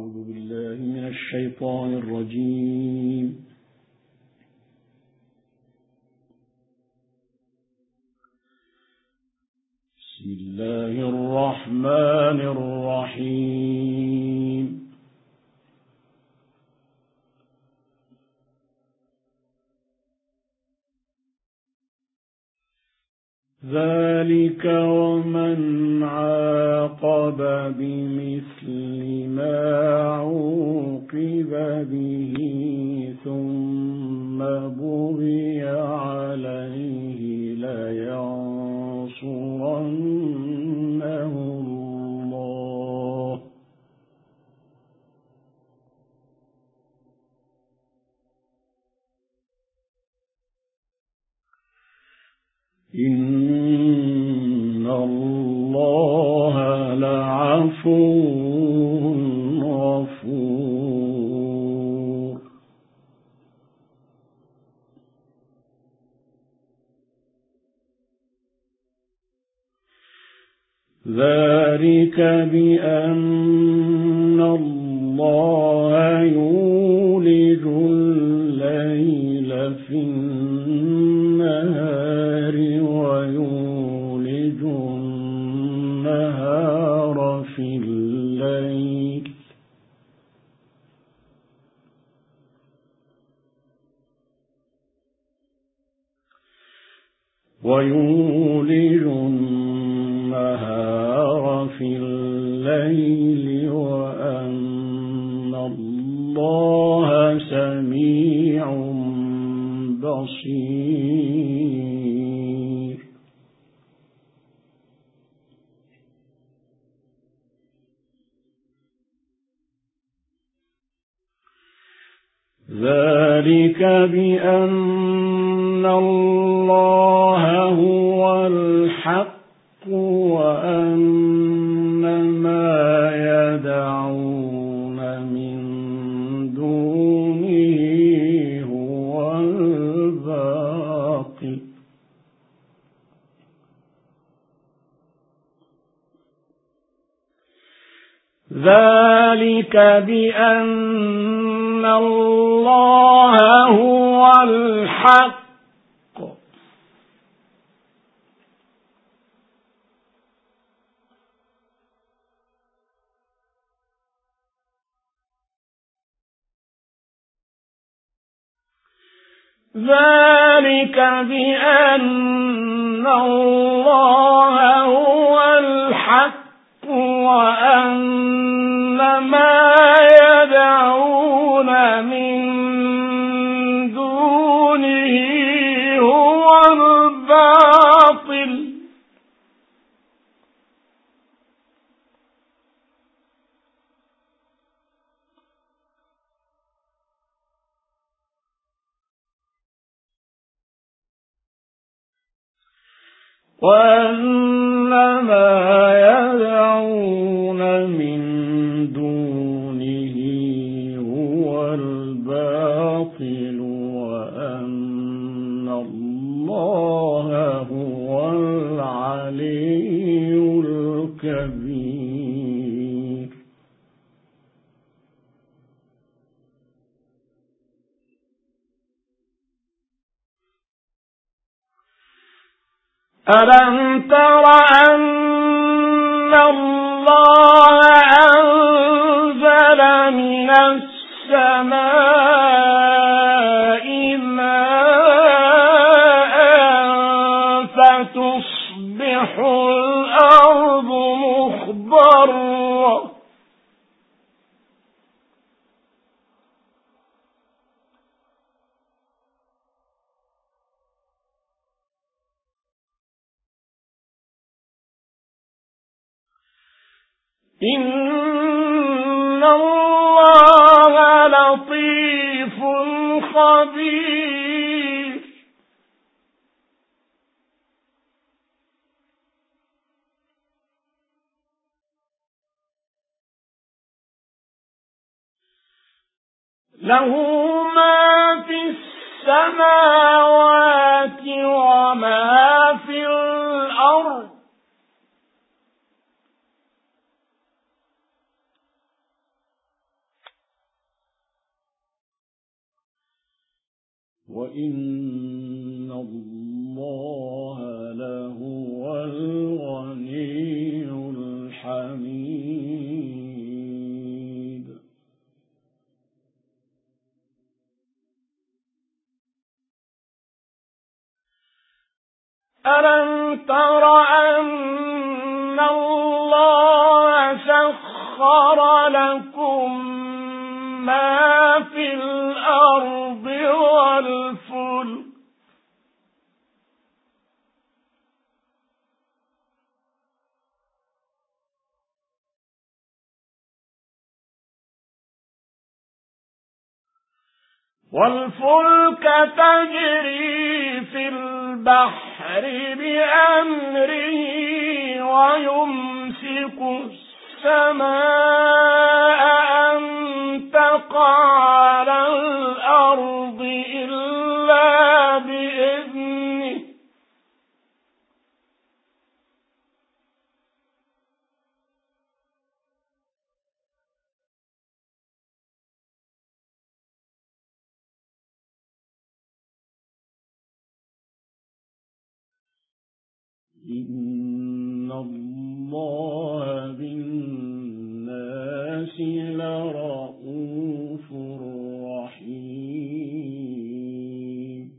أعوذ بالله من الشيطان الرجيم. بسم الله الرحمن الرحيم. ذلك ومن عاقب بمثل ما عوقب به ثم بغي عليه لينصرنه الله إن الله لعفو غفور. ذلك بأن الله يولج الليل في النهار ويولج النهار في الليل وأن الله سميع بصير. ذلك بأن الله هو الحق وأن ما يدعون من دونه هو الباطل. ذلك بأن الله هو الحق ذلك بأن الله هو الحق وأن ما يدعون من دونه هو الباطل. وأن ما يدعون من دونه هو الباطل وأن الله هو العلي الكبير. ألم تر أن الله أنزل من السماء ماء فتصبح الأرض مخضرة إن الله لطيف خبير. له ما في السماوات وما في الأرض وإن الله لهو الغني الحميد. ألم تر أن الله سخر لكم ما في الأرض والفلك تجري في البحر بأمره ويمسك السماء أن تقع على الأرض إلا بإذنه إن الله بالناس لرءوف رحيم.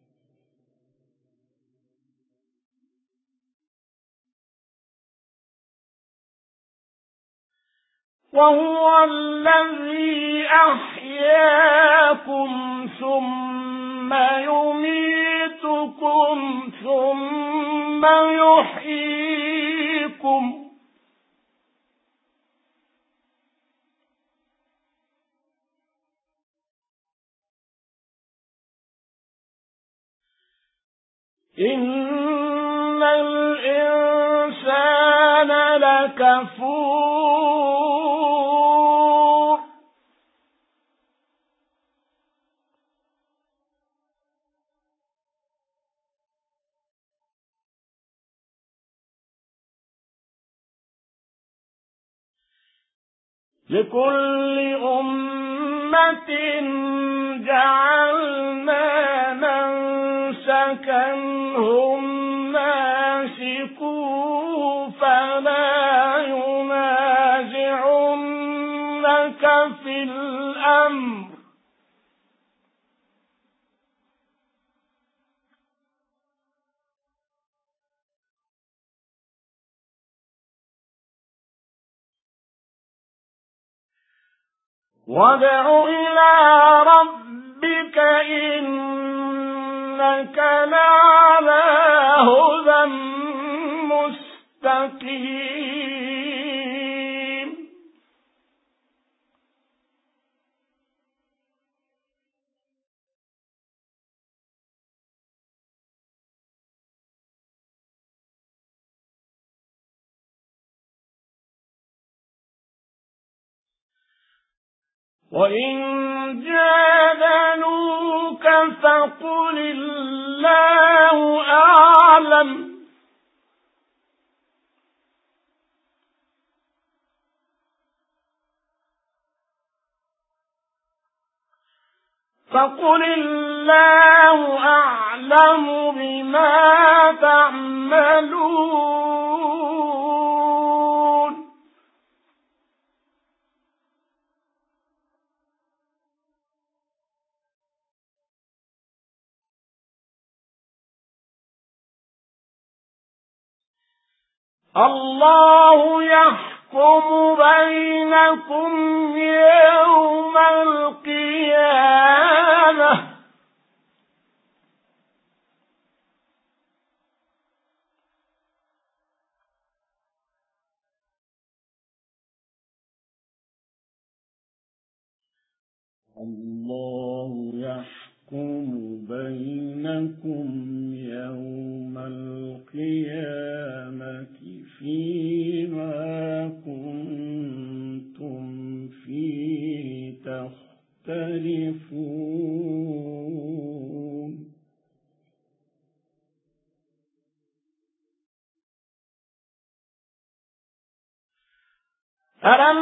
وهو الذي أحياكم ثم يميتكم ثم يحييكم إن الإنسان لكفور. لكل أمة جعلنا منسكا هم ناسكوه فلا ينازعنك في الأمر وادع إلى ربك إنك لعلى هدى مستقيم. وإن جادلوك فقل الله أعلم بما تعملون. الله يحكم بينكم يوم القيامة الله يحكم بينكم يوم القيامة فيما كنتم فيه تختلفون. ألم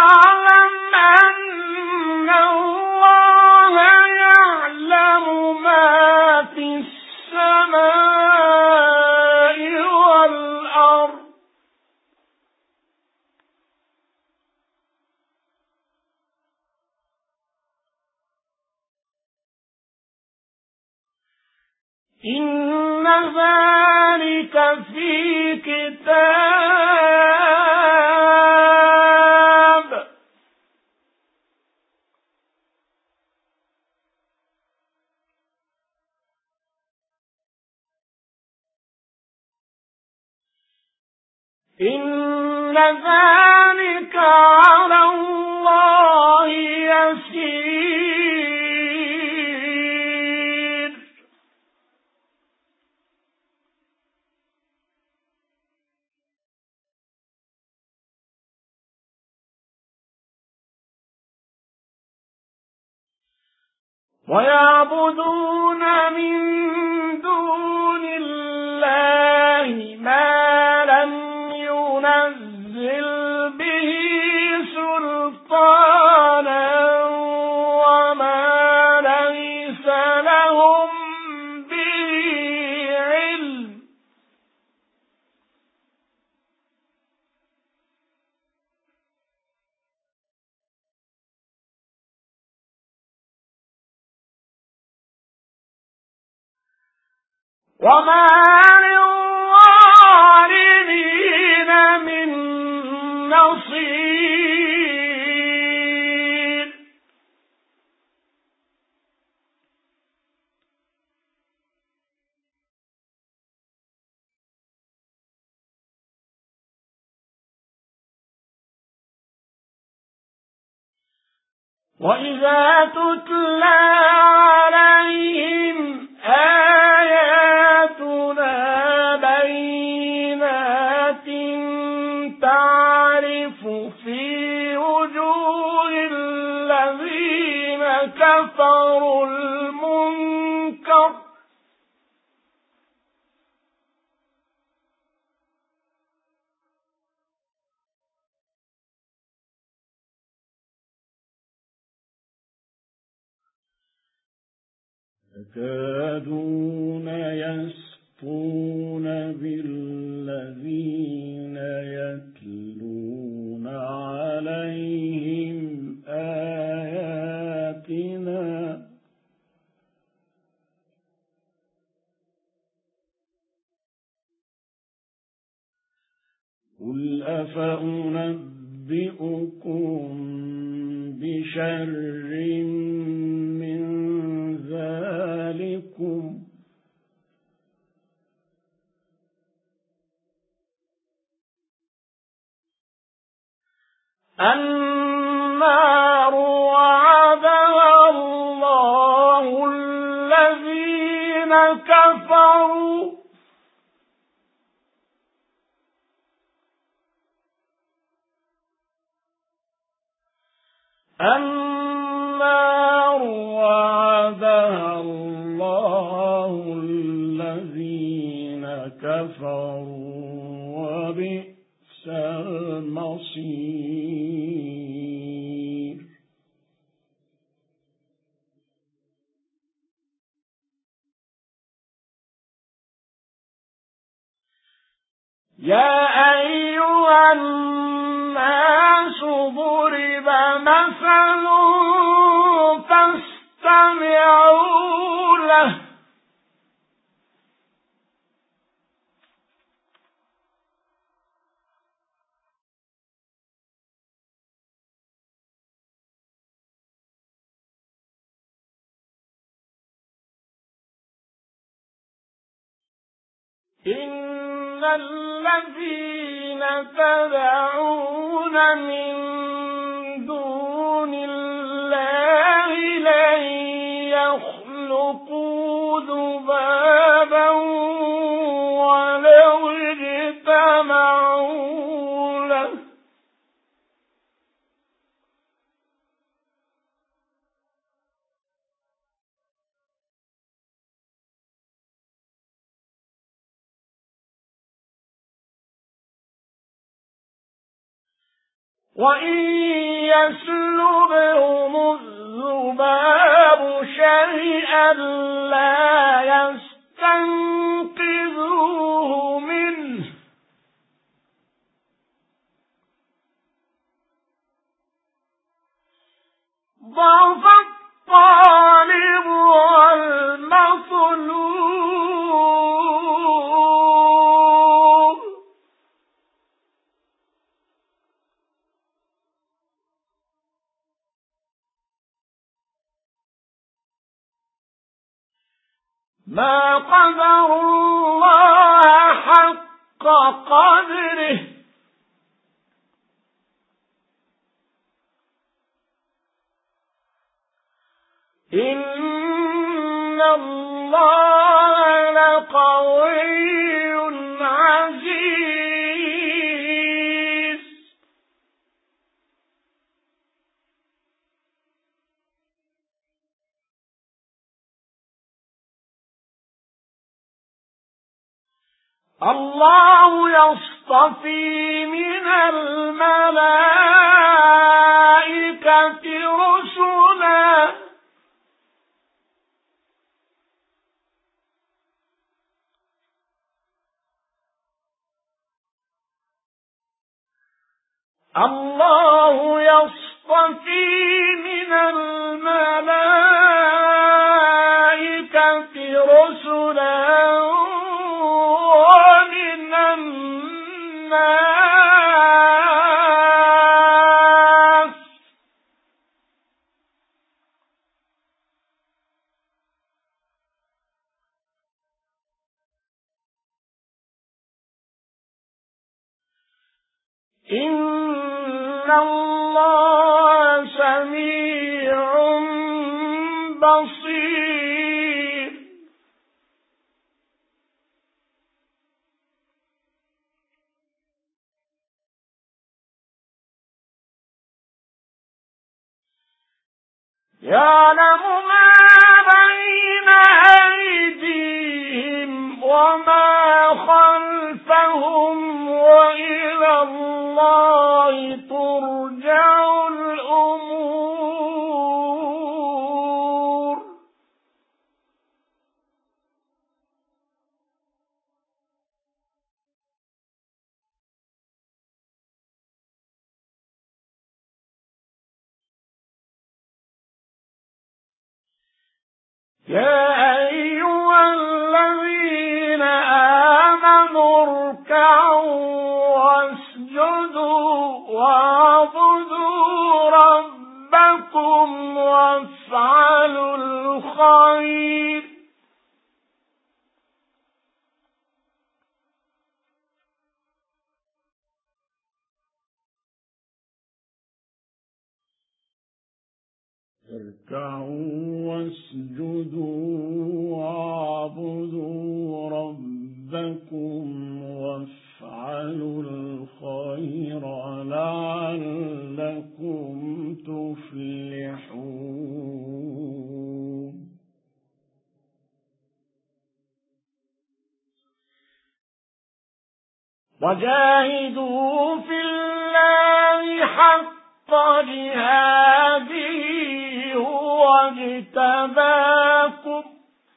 تعلم أن الله يعلم ما إن ذلك في كتاب إن ذلك على الله يسير ويعبدون من دون الله ما لم ينزل به سلطانا وما ليس لهم به علم وما للظالمين من نصير وإذا تتلى عليهم آياتنا بينات تعرف في وجوه الذين كفروا المنكر يكادون يسطون بالذين يتلون عليهم آياتنا قل أفأنبئكم بشر من ذلكم النار وعدها الله الذين كفروا النار وعدها الله الذين كفروا وبئس المصير يا أيها الناس ضرب مثل فاستمعوا له إن الذين تدعون من دون الله لن يخلقوا ذبابا ولو اجتمعوا له وإن يسلبهم الذباب شيئا لا يستنقذوه منه ضعف الطالب والمطلوب ما قدروا الله حق قدره إن الله لقوي عزيز الله يصطفي من الملائكة رسلا الله يصطفي من الملائكة رسلا ومن الناس إن الله سميع بصير يعلم ما بين أيديهم وما خلفهم وإلى الله ترجع الأمور يا أيها الذين آمنوا اركعوا واسجدوا واعبدوا ربكم وافعلوا الخير اركعوا واسجدوا واعبدوا ربكم وافعلوا الخير لعلكم تفلحون وجاهدوا في الله حق جهاده هو اجتباكم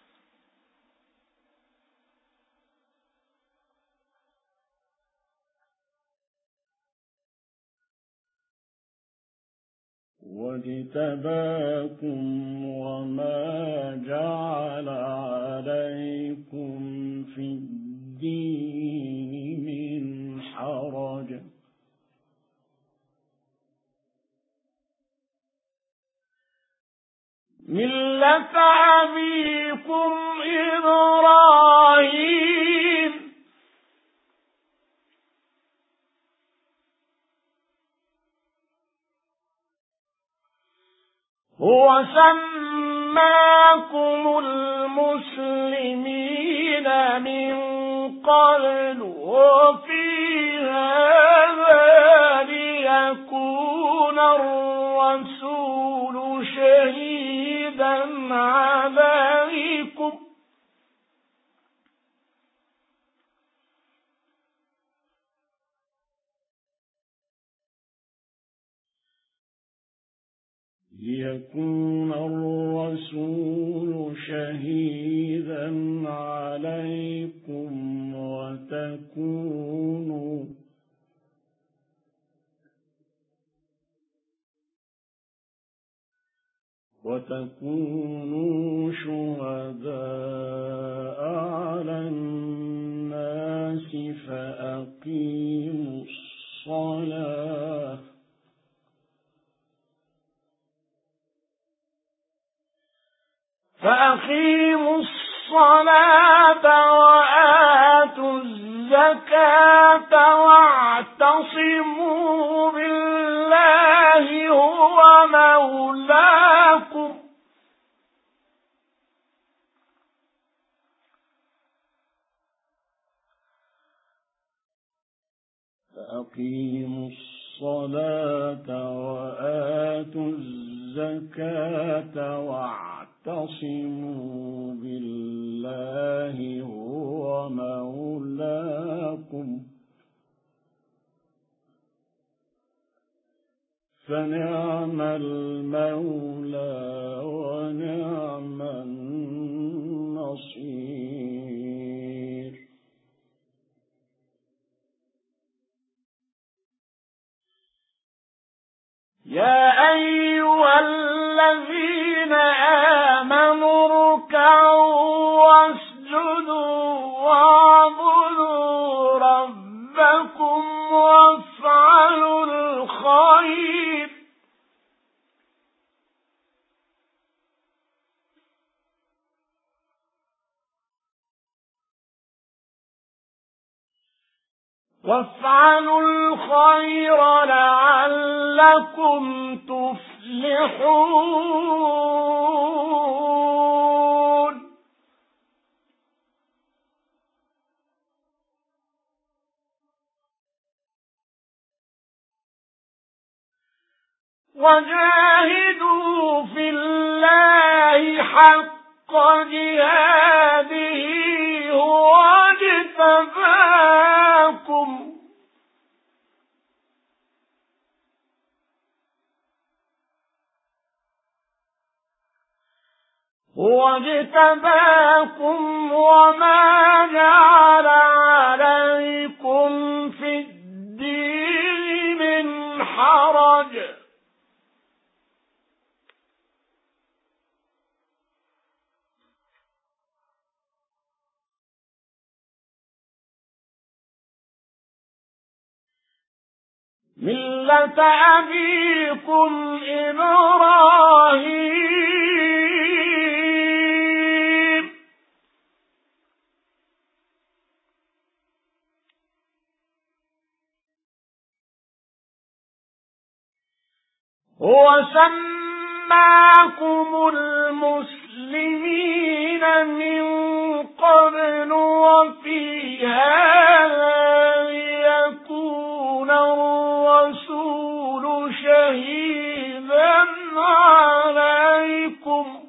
وما جعل عليكم في الدين من حرج ملة أبيكم إبراهيم هو سماكم المسلمين من قبل وفي هذا ليكون الرسول شهيدا عليكم وتكونوا شهداء على الناس فأقيموا الصلاة وآتوا الزكاة واعتصموا بالله هو مولاكم فأقيموا الصلاة وآتوا الزكاة واعتصموا بالله هو مولاكم فنعم المولى ونعم النصير. يا أيها الذين آمنوا اركعوا واسجدوا واعبدوا ربكم وافعلوا الخير لعلكم تفلحون. وجاهدوا في الله حق جهاده هو اجتباكم وما جعل عليكم في الدين من حرج ملة أبيكم إبراهيم هو سماكم المسلمين من قبل وفي هذا ليكون الرسول شهيدا عليكم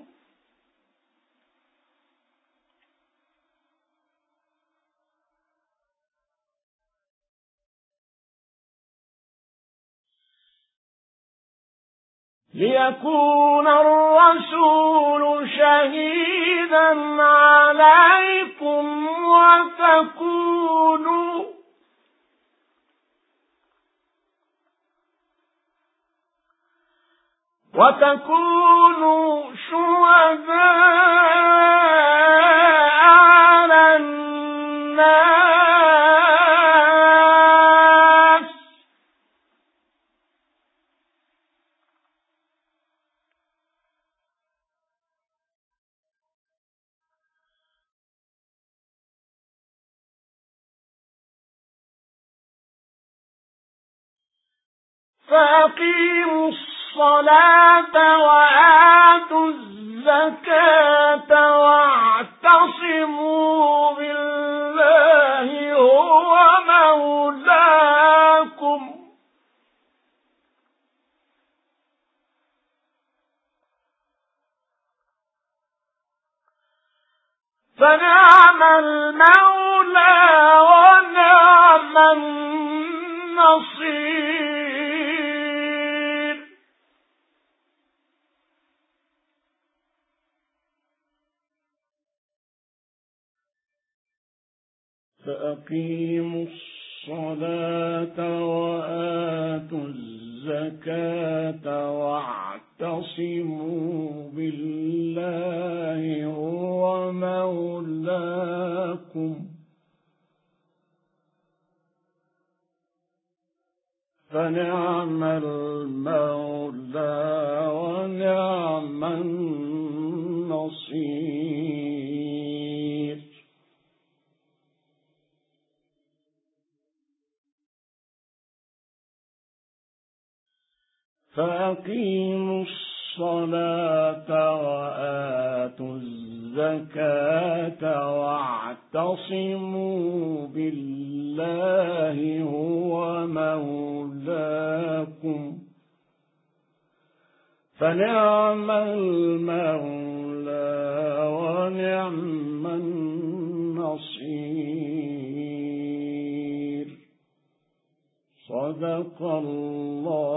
وتكونوا شهداء على الناس فأقيموا الصلاة وآتوا الزكاة واعتصموا بالله هو مولاكم فنعم المولى ونعم النصير. فأقيموا الصلاة وآتوا الزكاة واعتصموا بالله هو مولاكم فنعم المولى ونعم النصير. وأقيموا الصلاة وآتوا الزكاة واعتصموا بالله هو مولاكم فنعم المولى ونعم النصير. صدق الله